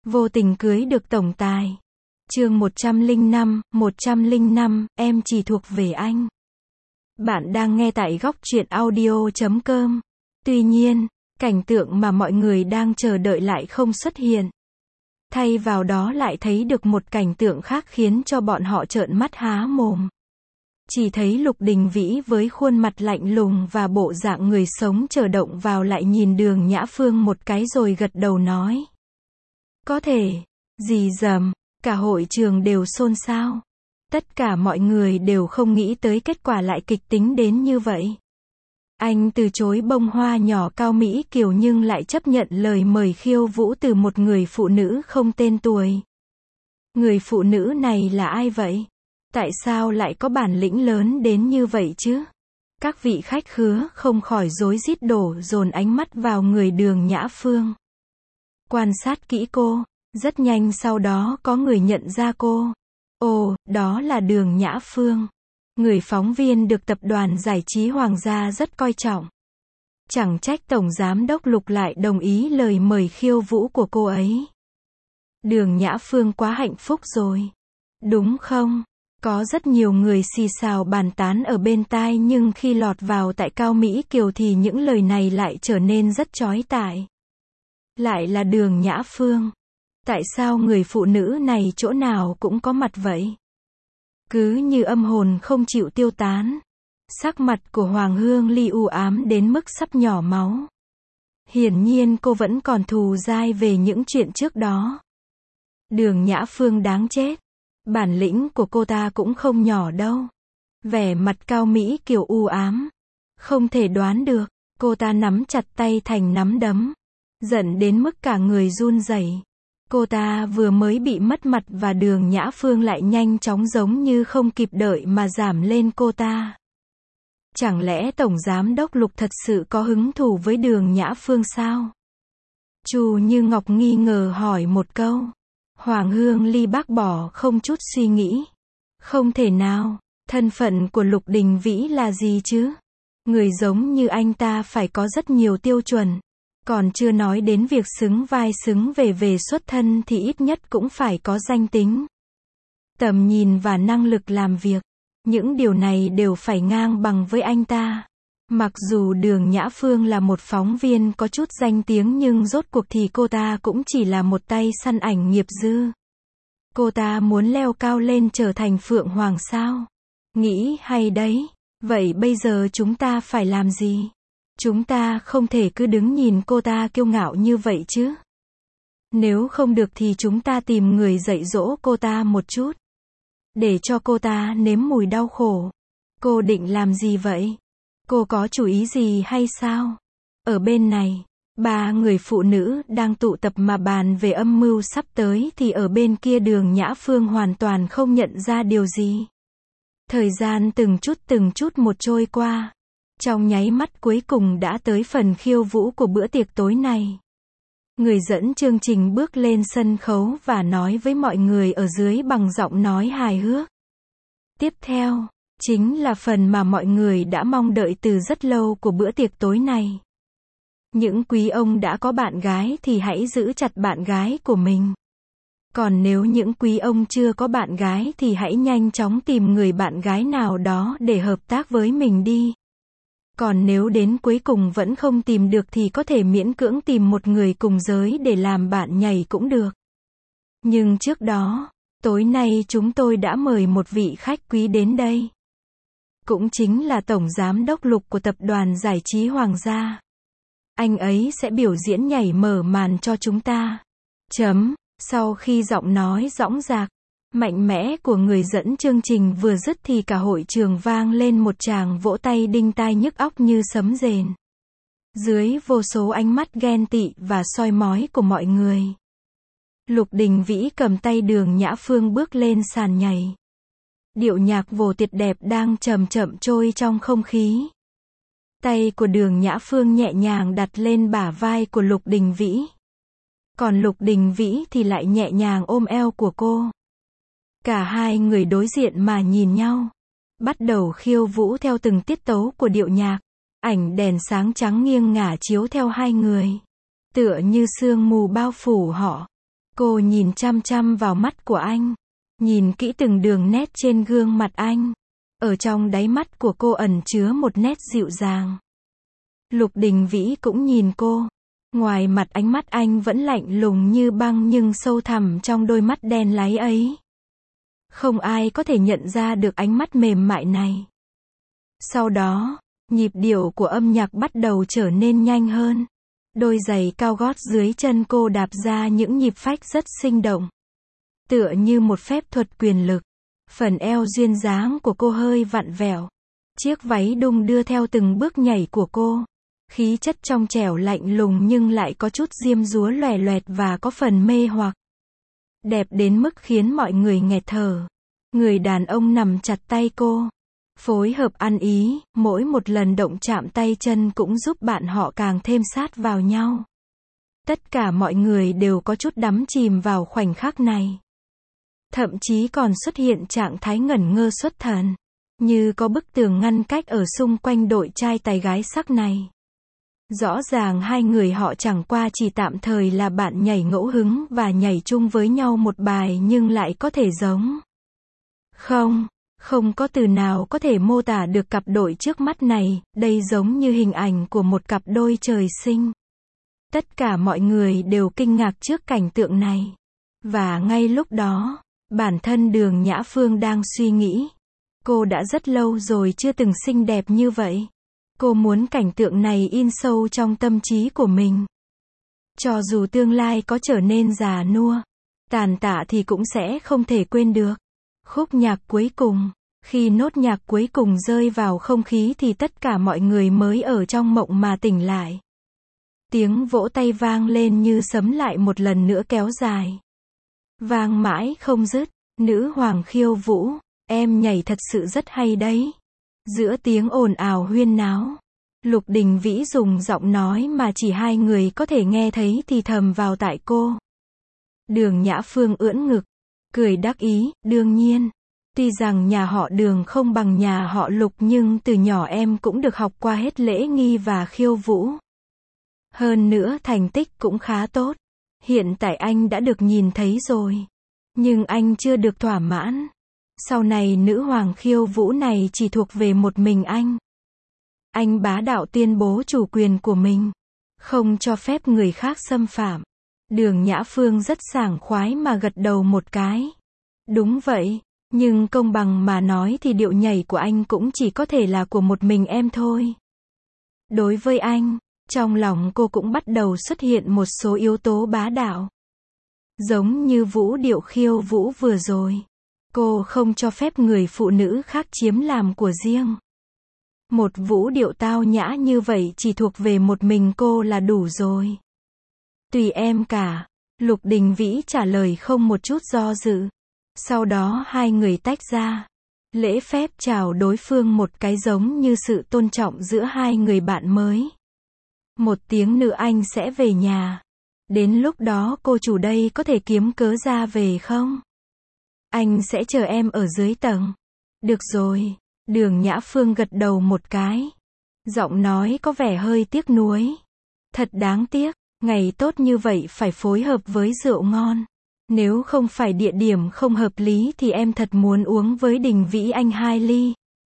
Vô tình cưới được tổng tài. Chương 105, em chỉ thuộc về anh. Bạn đang nghe tại góc truyện audio.com. Tuy nhiên, cảnh tượng mà mọi người đang chờ đợi lại không xuất hiện. Thay vào đó lại thấy được một cảnh tượng khác khiến cho bọn họ trợn mắt há mồm. Chỉ thấy Lục Đình Vĩ với khuôn mặt lạnh lùng và bộ dạng người sống chờ động vào lại nhìn Đường Nhã Phương một cái rồi gật đầu nói. Có thể, gì dầm, cả hội trường đều xôn xao. Tất cả mọi người đều không nghĩ tới kết quả lại kịch tính đến như vậy. Anh từ chối bông hoa nhỏ cao mỹ kiều nhưng lại chấp nhận lời mời khiêu vũ từ một người phụ nữ không tên tuổi. Người phụ nữ này là ai vậy? Tại sao lại có bản lĩnh lớn đến như vậy chứ? Các vị khách khứa không khỏi rối rít đổ dồn ánh mắt vào người Đường Nhã Phương. Quan sát kỹ cô, rất nhanh sau đó có người nhận ra cô. Ồ, đó là Đường Nhã Phương. Người phóng viên được tập đoàn giải trí Hoàng gia rất coi trọng. Chẳng trách Tổng Giám đốc Lục lại đồng ý lời mời khiêu vũ của cô ấy. Đường Nhã Phương quá hạnh phúc rồi. Đúng không? Có rất nhiều người xì xào bàn tán ở bên tai nhưng khi lọt vào tại Cao Mỹ Kiều thì những lời này lại trở nên rất chói tai. Lại là Đường Nhã Phương. Tại sao người phụ nữ này chỗ nào cũng có mặt vậy? Cứ như âm hồn không chịu tiêu tán. Sắc mặt của Hoàng Hương Ly u ám đến mức sắp nhỏ máu. Hiển nhiên cô vẫn còn thù dai về những chuyện trước đó. Đường Nhã Phương đáng chết. Bản lĩnh của cô ta cũng không nhỏ đâu. Vẻ mặt Cao Mỹ Kiều u ám. Không thể đoán được, cô ta nắm chặt tay thành nắm đấm. Giận đến mức cả người run rẩy. Cô ta vừa mới bị mất mặt và Đường Nhã Phương lại nhanh chóng giống như không kịp đợi mà giảm lên cô ta. Chẳng lẽ Tổng Giám đốc Lục thật sự có hứng thú với Đường Nhã Phương sao? Chu Như Ngọc nghi ngờ hỏi một câu. Hoàng Hương Ly bác bỏ không chút suy nghĩ. Không thể nào, thân phận của Lục Đình Vĩ là gì chứ? Người giống như anh ta phải có rất nhiều tiêu chuẩn. Còn chưa nói đến việc xứng vai xứng về xuất thân thì ít nhất cũng phải có danh tính, tầm nhìn và năng lực làm việc. Những điều này đều phải ngang bằng với anh ta. Mặc dù Đường Nhã Phương là một phóng viên có chút danh tiếng nhưng rốt cuộc thì cô ta cũng chỉ là một tay săn ảnh nghiệp dư. Cô ta muốn leo cao lên trở thành Phượng Hoàng sao? Nghĩ hay đấy. Vậy bây giờ chúng ta phải làm gì? Chúng ta không thể cứ đứng nhìn cô ta kiêu ngạo như vậy chứ. Nếu không được thì chúng ta tìm người dạy dỗ cô ta một chút. Để cho cô ta nếm mùi đau khổ. Cô định làm gì vậy? Cô có chủ ý gì hay sao? Ở bên này, ba người phụ nữ đang tụ tập mà bàn về âm mưu sắp tới thì ở bên kia Đường Nhã Phương hoàn toàn không nhận ra điều gì. Thời gian từng chút một trôi qua. Trong nháy mắt cuối cùng đã tới phần khiêu vũ của bữa tiệc tối này. Người dẫn chương trình bước lên sân khấu và nói với mọi người ở dưới bằng giọng nói hài hước. Tiếp theo, chính là phần mà mọi người đã mong đợi từ rất lâu của bữa tiệc tối này. Những quý ông đã có bạn gái thì hãy giữ chặt bạn gái của mình. Còn nếu những quý ông chưa có bạn gái thì hãy nhanh chóng tìm người bạn gái nào đó để hợp tác với mình đi. Còn nếu đến cuối cùng vẫn không tìm được thì có thể miễn cưỡng tìm một người cùng giới để làm bạn nhảy cũng được. Nhưng trước đó, tối nay chúng tôi đã mời một vị khách quý đến đây. Cũng chính là Tổng Giám đốc Lục của Tập đoàn Giải trí Hoàng gia. Anh ấy sẽ biểu diễn nhảy mở màn cho chúng ta. Sau khi giọng nói dõng dạc, mạnh mẽ của người dẫn chương trình vừa dứt thì cả hội trường vang lên một tràng vỗ tay đinh tai nhức óc như sấm rền. Dưới vô số ánh mắt ghen tị và soi mói của mọi người. Lục Đình Vĩ cầm tay Đường Nhã Phương bước lên sàn nhảy. Điệu nhạc vồ tuyệt đẹp đang chậm chậm trôi trong không khí. Tay của Đường Nhã Phương nhẹ nhàng đặt lên bả vai của Lục Đình Vĩ. Còn Lục Đình Vĩ thì lại nhẹ nhàng ôm eo của cô. Cả hai người đối diện mà nhìn nhau. Bắt đầu khiêu vũ theo từng tiết tấu của điệu nhạc. Ảnh đèn sáng trắng nghiêng ngả chiếu theo hai người. Tựa như sương mù bao phủ họ. Cô nhìn chăm chăm vào mắt của anh. Nhìn kỹ từng đường nét trên gương mặt anh. Ở trong đáy mắt của cô ẩn chứa một nét dịu dàng. Lục Đình Vĩ cũng nhìn cô. Ngoài mặt ánh mắt anh vẫn lạnh lùng như băng nhưng sâu thẳm trong đôi mắt đen láy ấy. Không ai có thể nhận ra được ánh mắt mềm mại này. Sau đó, nhịp điệu của âm nhạc bắt đầu trở nên nhanh hơn. Đôi giày cao gót dưới chân cô đạp ra những nhịp phách rất sinh động. Tựa như một phép thuật quyền lực. Phần eo duyên dáng của cô hơi vặn vẹo. Chiếc váy đung đưa theo từng bước nhảy của cô. Khí chất trong trẻo lạnh lùng nhưng lại có chút diêm dúa loè loẹt và có phần mê hoặc. Đẹp đến mức khiến mọi người nghẹt thở. Người đàn ông nằm chặt tay cô. Phối hợp ăn ý, mỗi một lần động chạm tay chân cũng giúp bạn họ càng thêm sát vào nhau. Tất cả mọi người đều có chút đắm chìm vào khoảnh khắc này. Thậm chí còn xuất hiện trạng thái ngẩn ngơ xuất thần. Như có bức tường ngăn cách ở xung quanh đội trai tài gái sắc này. Rõ ràng hai người họ chẳng qua chỉ tạm thời là bạn nhảy ngẫu hứng và nhảy chung với nhau một bài nhưng lại có thể giống. Không có từ nào có thể mô tả được cặp đôi trước mắt này, đây giống như hình ảnh của một cặp đôi trời sinh. Tất cả mọi người đều kinh ngạc trước cảnh tượng này. Và ngay lúc đó, bản thân Đường Nhã Phương đang suy nghĩ. Cô đã rất lâu rồi chưa từng xinh đẹp như vậy. Cô muốn cảnh tượng này in sâu trong tâm trí của mình. Cho dù tương lai có trở nên già nua, tàn tạ thì cũng sẽ không thể quên được. Khúc nhạc cuối cùng. Khi nốt nhạc cuối cùng rơi vào không khí thì tất cả mọi người mới ở trong mộng mà tỉnh lại. Tiếng vỗ tay vang lên như sấm lại một lần nữa kéo dài. Vang mãi không dứt. Nữ hoàng khiêu vũ. Em nhảy thật sự rất hay đấy. Giữa tiếng ồn ào huyên náo. Lục Đình Vĩ dùng giọng nói mà chỉ hai người có thể nghe thấy thì thầm vào tai cô. Đường Nhã Phương ưỡn ngực. Cười đắc ý, đương nhiên. Tuy rằng nhà họ Đường không bằng nhà họ Lục nhưng từ nhỏ em cũng được học qua hết lễ nghi và khiêu vũ. Hơn nữa thành tích cũng khá tốt. Hiện tại anh đã được nhìn thấy rồi. Nhưng anh chưa được thỏa mãn. Sau này nữ hoàng khiêu vũ này chỉ thuộc về một mình anh. Anh bá đạo tuyên bố chủ quyền của mình. Không cho phép người khác xâm phạm. Đường Nhã Phương rất sảng khoái mà gật đầu một cái. Đúng vậy. Nhưng công bằng mà nói thì điệu nhảy của anh cũng chỉ có thể là của một mình em thôi. Đối với anh, trong lòng cô cũng bắt đầu xuất hiện một số yếu tố bá đạo. Giống như vũ điệu khiêu vũ vừa rồi. Cô không cho phép người phụ nữ khác chiếm làm của riêng. Một vũ điệu tao nhã như vậy chỉ thuộc về một mình cô là đủ rồi. Tùy em cả. Lục Đình Vĩ trả lời không một chút do dự. Sau đó hai người tách ra. Lễ phép chào đối phương một cái giống như sự tôn trọng giữa hai người bạn mới. Một tiếng nữa anh sẽ về nhà. Đến lúc đó cô chủ đây có thể kiếm cớ ra về không? Anh sẽ chờ em ở dưới tầng. Được rồi. Đường Nhã Phương gật đầu một cái. Giọng nói có vẻ hơi tiếc nuối. Thật đáng tiếc. Ngày tốt như vậy phải phối hợp với rượu ngon. Nếu không phải địa điểm không hợp lý thì em thật muốn uống với Đình Vĩ anh 2 ly.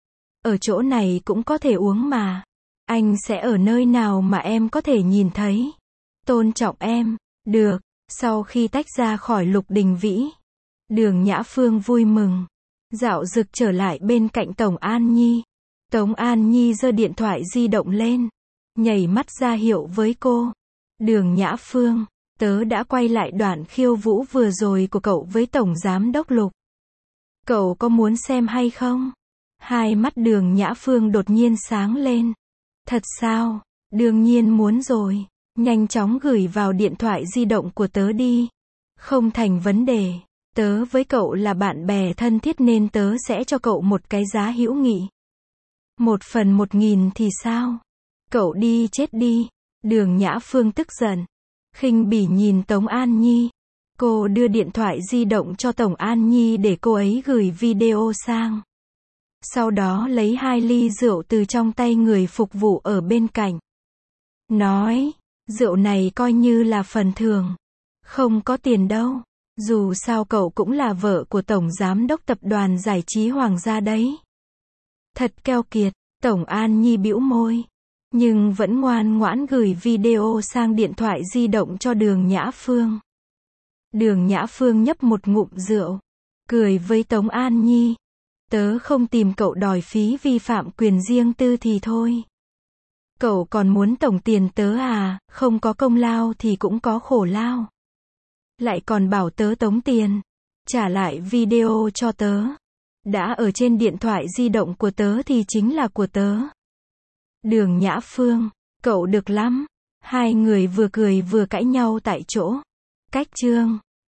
Ở chỗ này cũng có thể uống mà. Anh sẽ ở nơi nào mà em có thể nhìn thấy. Tôn trọng em. Được. Sau khi tách ra khỏi Lục Đình Vĩ, Đường Nhã Phương vui mừng. Dạo dực trở lại bên cạnh Tống An Nhi. Tống An Nhi giơ điện thoại di động lên. Nhảy mắt ra hiệu với cô. Đường Nhã Phương. Tớ đã quay lại đoạn khiêu vũ vừa rồi của cậu với Tổng Giám đốc Lục. Cậu có muốn xem hay không? Hai mắt Đường Nhã Phương đột nhiên sáng lên. Thật sao? Đương nhiên muốn rồi. Nhanh chóng gửi vào điện thoại di động của tớ đi. Không thành vấn đề. Tớ với cậu là bạn bè thân thiết nên tớ sẽ cho cậu một cái giá hữu nghị. 1/1000 thì sao? Cậu đi chết đi. Đường Nhã Phương tức giận. Khinh bỉ nhìn Tống An Nhi. Cô đưa điện thoại di động cho Tống An Nhi để cô ấy gửi video sang. Sau đó lấy 2 ly rượu từ trong tay người phục vụ ở bên cạnh. Nói, rượu này coi như là phần thưởng. Không có tiền đâu. Dù sao cậu cũng là vợ của Tổng Giám đốc Tập đoàn Giải trí Hoàng gia đấy. Thật keo kiệt, Tổng An Nhi bĩu môi. Nhưng vẫn ngoan ngoãn gửi video sang điện thoại di động cho Đường Nhã Phương. Đường Nhã Phương nhấp một ngụm rượu. Cười với Tống An Nhi. Tớ không tìm cậu đòi phí vi phạm quyền riêng tư thì thôi. Cậu còn muốn tổng tiền tớ à, không có công lao thì cũng có khổ lao. Lại còn bảo tớ tống tiền. Trả lại video cho tớ. Đã ở trên điện thoại di động của tớ thì chính là của tớ. Đường Nhã Phương, cậu được lắm. Hai người vừa cười vừa cãi nhau tại chỗ. Cách chương